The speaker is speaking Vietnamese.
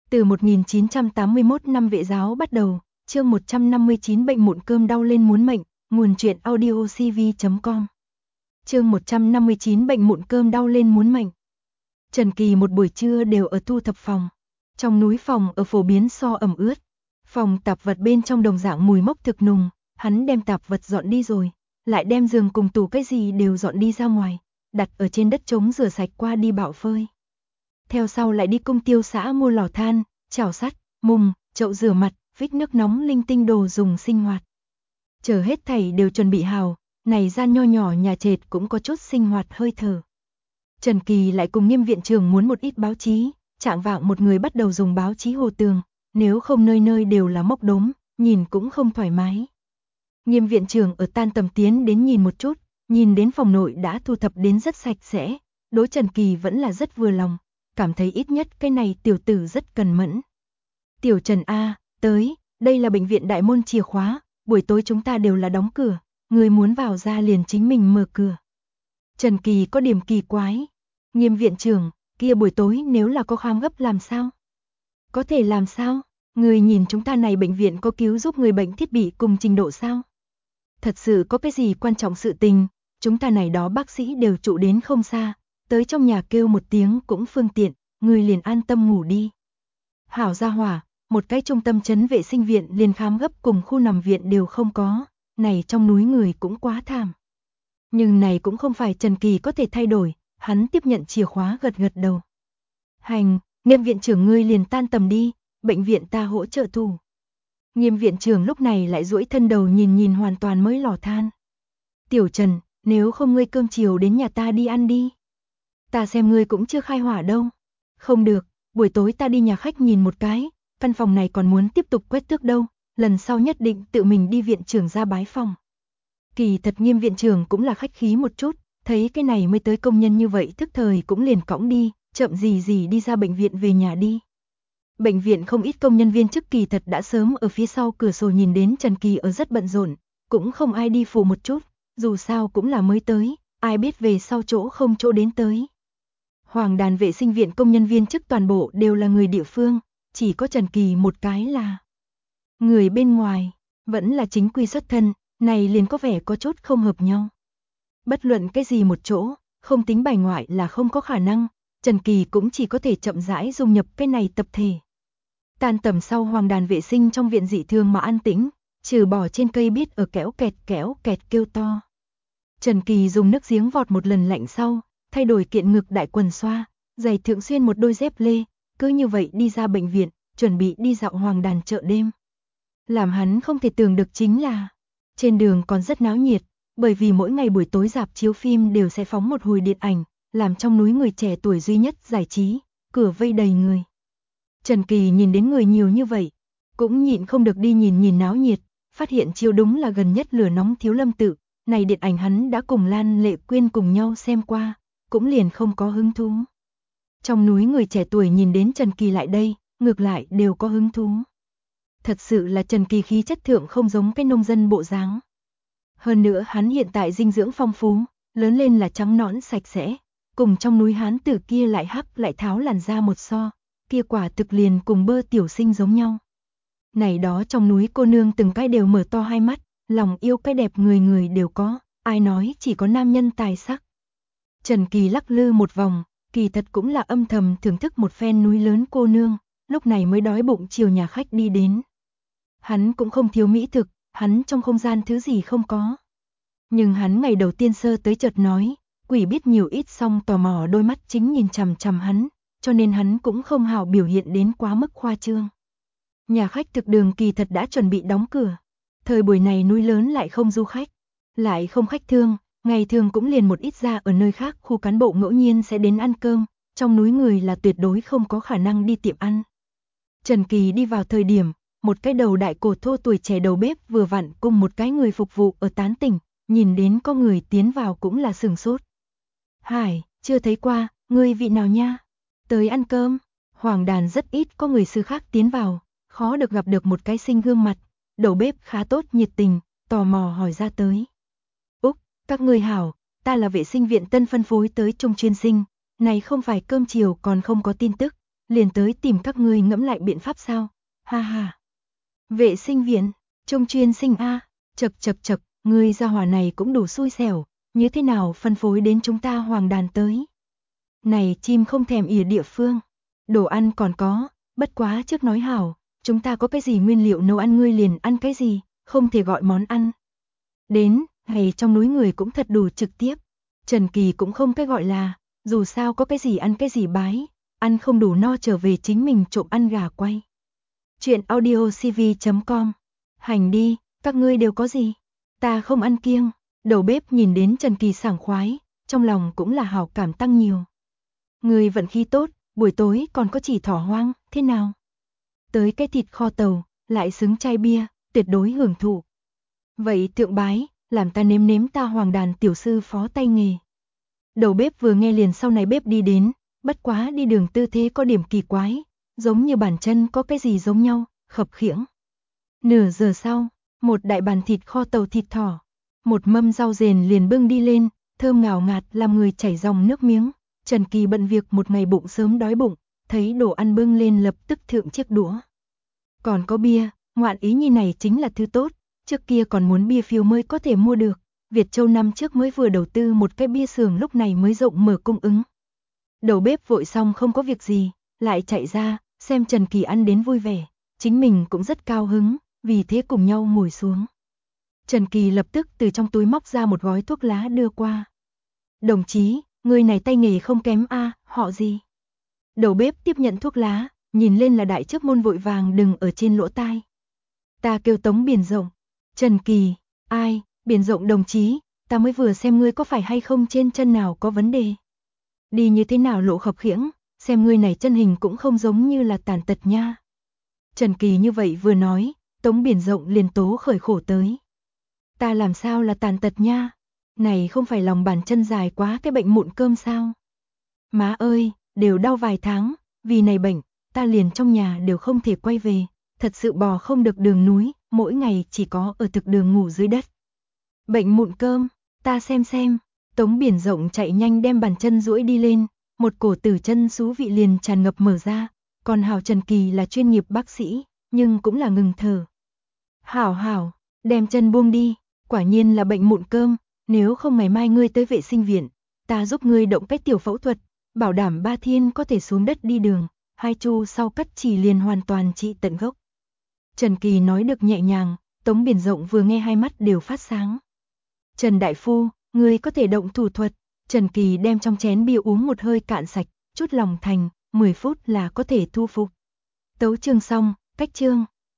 Từ 1981 năm Vệ giáo bắt đầu, chương 159 bệnh mụn cơm đau lên muốn mệnh, nguồn truyện audio cv.com. Chương 159 bệnh mụn cơm đau lên muốn mệnh. Trần Kỳ một buổi trưa đều ở thu thập phòng. Trong núi phòng ở phổ biến so ẩm ướt. Phòng tạp vật bên trong đồng dạng mùi mốc thực nùng, hắn đem tạp vật dọn đi rồi, lại đem giường cùng tủ cái gì đều dọn đi ra ngoài, đặt ở trên đất trống rửa sạch qua đi bạo phơi. Theo sau lại đi công tiêu xã mua lò than, chảo sắt, mùng, chậu rửa mặt, vích nước nóng linh tinh đồ dùng sinh hoạt. Chờ hết thảy đều chuẩn bị hào, này gian nho nhỏ nhà trệt cũng có chút sinh hoạt hơi thở. Trần Kỳ lại cùng Nghiêm viện trưởng muốn một ít báo chí, trạng vạng một người bắt đầu dùng báo chí hồ tường, nếu không nơi nơi đều là mốc đốm, nhìn cũng không thoải mái. Nghiêm viện trưởng ở tan tầm tiến đến nhìn một chút, nhìn đến phòng nội đã thu thập đến rất sạch sẽ, đối Trần Kỳ vẫn là rất vừa lòng, cảm thấy ít nhất cái này tiểu tử rất cần mẫn. Tiểu Trần A, tới, đây là bệnh viện đại môn chìa khóa, buổi tối chúng ta đều là đóng cửa, người muốn vào ra liền chính mình mở cửa. Trần Kỳ có điểm kỳ quái. Nghiêm viện trưởng, kia buổi tối nếu là có khám gấp làm sao? Có thể làm sao? Người nhìn chúng ta này bệnh viện có cứu giúp người bệnh thiết bị cùng trình độ sao? Thật sự có cái gì quan trọng sự tình, chúng ta này đó bác sĩ đều trụ đến không xa, tới trong nhà kêu một tiếng cũng phương tiện, người liền an tâm ngủ đi. Hảo gia hỏa, một cái trung tâm trấn vệ sinh viện liền khám gấp cùng khu nằm viện đều không có, này trong núi người cũng quá thảm. Nhưng này cũng không phải Trần Kỳ có thể thay đổi, hắn tiếp nhận chìa khóa gật gật đầu. Hành, Nghiêm viện trưởng ngươi liền tan tầm đi, bệnh viện ta hỗ trợ thủ. Nghiêm viện trưởng lúc này lại duỗi thân đầu nhìn nhìn hoàn toàn mới lò than. Tiểu Trần, nếu không ngươi cơm chiều đến nhà ta đi ăn đi. Ta xem ngươi cũng chưa khai hỏa đâu. Không được, buổi tối ta đi nhà khách nhìn một cái, căn phòng này còn muốn tiếp tục quét tước đâu, lần sau nhất định tự mình đi viện trưởng ra bái phòng. Kỳ thật Nghiêm viện trưởng cũng là khách khí một chút, thấy cái này mới tới công nhân như vậy thức thời cũng liền cõng đi, chậm gì đi ra bệnh viện về nhà đi. Bệnh viện không ít công nhân viên chức kỳ thật đã sớm ở phía sau cửa sổ nhìn đến Trần Kỳ ở rất bận rộn, cũng không ai đi phụ một chút, dù sao cũng là mới tới, ai biết về sau chỗ không chỗ đến tới. Hoàng đàn vệ sinh viện công nhân viên chức toàn bộ đều là người địa phương, chỉ có Trần Kỳ một cái là người bên ngoài, vẫn là chính quy xuất thân, này liền có vẻ có chút không hợp nhau. Bất luận cái gì một chỗ, không tính bài ngoại là không có khả năng, Trần Kỳ cũng chỉ có thể chậm rãi dung nhập cái này tập thể. Tan tầm sau hoàng đàn vệ sinh trong viện dị thường mà an tĩnh, trừ bỏ trên cây biết ở kéo kẹt kêu to. Trần Kỳ dùng nước giếng vọt một lần lạnh sau, thay đổi kiện ngực đại quần xoa, giày thượng xuyên một đôi dép lê, cứ như vậy đi ra bệnh viện, chuẩn bị đi dạo hoàng đàn chợ đêm. Làm hắn không thể tưởng được chính là, trên đường còn rất náo nhiệt, bởi vì mỗi ngày buổi tối rạp chiếu phim đều sẽ phóng một hồi điện ảnh, làm trong núi người trẻ tuổi duy nhất giải trí, cửa vây đầy người. Trần Kỳ nhìn đến người nhiều như vậy, cũng nhịn không được đi nhìn náo nhiệt, phát hiện chiếu đúng là gần nhất lửa nóng Thiếu Lâm Tự, này điện ảnh hắn đã cùng Lan Lệ Quyên cùng nhau xem qua, cũng liền không có hứng thú. Trong núi người trẻ tuổi nhìn đến Trần Kỳ lại đây, ngược lại đều có hứng thú. Thật sự là Trần Kỳ khí chất thượng không giống cái nông dân bộ dáng. Hơn nữa hắn hiện tại dinh dưỡng phong phú, lớn lên là trắng nõn sạch sẽ, cùng trong núi hán tử kia lại hắc lại tháo làn da một so, kia quả thực liền cùng bơ tiểu sinh giống nhau. Này đó trong núi cô nương từng cái đều mở to hai mắt, lòng yêu cái đẹp người người đều có, ai nói chỉ có nam nhân tài sắc. Trần Kỳ lắc lư một vòng, kỳ thật cũng là âm thầm thưởng thức một phen núi lớn cô nương, lúc này mới đói bụng chiều nhà khách đi đến. Hắn cũng không thiếu mỹ thực, hắn trong không gian thứ gì không có. Nhưng hắn ngày đầu tiên sơ tới chợt nói, quỷ biết nhiều ít xong tò mò đôi mắt chính nhìn chằm chằm hắn, cho nên hắn cũng không hào biểu hiện đến quá mức khoa trương. Nhà khách thực đường kỳ thật đã chuẩn bị đóng cửa. Thời buổi này núi lớn lại không du khách, lại không khách thương, ngày thường cũng liền một ít ra ở nơi khác khu cán bộ ngẫu nhiên sẽ đến ăn cơm, trong núi người là tuyệt đối không có khả năng đi tiệm ăn. Trần Kỳ đi vào thời điểm, một cái đầu đại cổ thô tuổi trẻ đầu bếp vừa vặn cùng một cái người phục vụ ở tán tỉnh, nhìn đến có người tiến vào cũng là sửng sốt. Hải, chưa thấy qua, ngươi vị nào nha? Tới ăn cơm, hoàng đàn rất ít có người xứ khác tiến vào, khó được gặp được một cái sinh gương mặt, đầu bếp khá tốt nhiệt tình, tò mò hỏi ra tới. Úc, các ngươi hảo, ta là vệ sinh viện tân phân phối tới trung chuyên sinh, này không phải cơm chiều còn không có tin tức, liền tới tìm các ngươi ngẫm lại biện pháp sao? Ha ha. Vệ sinh viện, trông chuyên sinh a, chậc, ngươi gia hỏa này cũng đủ xui xẻo, như thế nào phân phối đến chúng ta Hoàng Đàn tới? Này chim không thèm ỉa địa phương, đồ ăn còn có, bất quá trước nói hảo, chúng ta có cái gì nguyên liệu nấu ăn ngươi liền ăn cái gì, không thể gọi món ăn. Đến, ngày trong núi người cũng thật đủ trực tiếp, Trần Kỳ cũng không cái gọi là, dù sao có cái gì ăn cái gì bái, ăn không đủ no trở về chính mình trộm ăn gà quay. Chuyện audiocv.com. Hành đi, các ngươi đều có gì? Ta không ăn kiêng. Đầu bếp nhìn đến Trần Kỳ sảng khoái, trong lòng cũng là hảo cảm tăng nhiều. Ngươi vận khí tốt, buổi tối còn có chỉ thỏ hoang, thế nào? Tới cái thịt kho tàu, lại xứng chai bia, tuyệt đối hưởng thụ. Vậy thượng bái, làm ta nếm nếm ta Hoàng Đàn tiểu sư phó tay nghề. Đầu bếp vừa nghe liền sau này bếp đi đến, bất quá đi đường tư thế có điểm kỳ quái, giống như bàn chân có cái gì giống nhau, khập khiễng. Nửa giờ sau, một đại bàn thịt kho tàu thịt thỏ, một mâm rau rền liền bưng đi lên, thơm ngào ngạt làm người chảy dòng nước miếng. Trần Kỳ bận việc một ngày bụng sớm đói bụng, thấy đồ ăn bưng lên lập tức thượng chiếc đũa. Còn có bia, ngoạn ý như này chính là thứ tốt, trước kia còn muốn bia phiếu mới có thể mua được. Việt Châu năm trước mới vừa đầu tư một cái bia xưởng lúc này mới rộng mở cung ứng. Đầu bếp vội xong không có việc gì, lại chạy ra, xem Trần Kỳ ăn đến vui vẻ, chính mình cũng rất cao hứng, vì thế cùng nhau ngồi xuống. Trần Kỳ lập tức từ trong túi móc ra một gói thuốc lá đưa qua. Đồng chí, người này tay nghề không kém a, họ gì? Đầu bếp tiếp nhận thuốc lá, nhìn lên là đại chức môn vội vàng đừng ở trên lỗ tai. Ta kêu Tống Biển Rộng. Trần Kỳ, ai, Biển Rộng đồng chí, ta mới vừa xem ngươi có phải hay không trên chân nào có vấn đề. Đi như thế nào lộ khập khiễng, xem ngươi này chân hình cũng không giống như là tàn tật nha. Trần Kỳ như vậy vừa nói, Tống Biển Rộng liền tố khởi khổ tới. Ta làm sao là tàn tật nha? Này không phải lòng bàn chân dài quá cái bệnh mụn cơm sao? Má ơi, đều đau vài tháng, vì này bệnh, ta liền trong nhà đều không thể quay về, thật sự bò không được đường núi, mỗi ngày chỉ có ở thực đường ngủ dưới đất. Bệnh mụn cơm, ta xem, Tống Biển Rộng chạy nhanh đem bàn chân duỗi đi lên, một cổ tử chân xú vị liền tràn ngập mở ra, còn hảo Trần Kỳ là chuyên nghiệp bác sĩ, nhưng cũng là ngừng thở. Hảo, đem chân buông đi, quả nhiên là bệnh mụn cơm, nếu không ngày mai ngươi tới vệ sinh viện, ta giúp ngươi động cách tiểu phẫu thuật, bảo đảm 3 thiên có thể xuống đất đi đường, 2 chu sau cắt chỉ liền hoàn toàn trị tận gốc. Trần Kỳ nói được nhẹ nhàng, Tống Biển Rộng vừa nghe hai mắt đều phát sáng. Trần Đại Phu, ngươi có thể động thủ thuật. Trần Kỳ đem trong chén bia uống một hơi cạn sạch, chút lòng thành, 10 phút là có thể thu phục. Tấu chương xong, cách chương.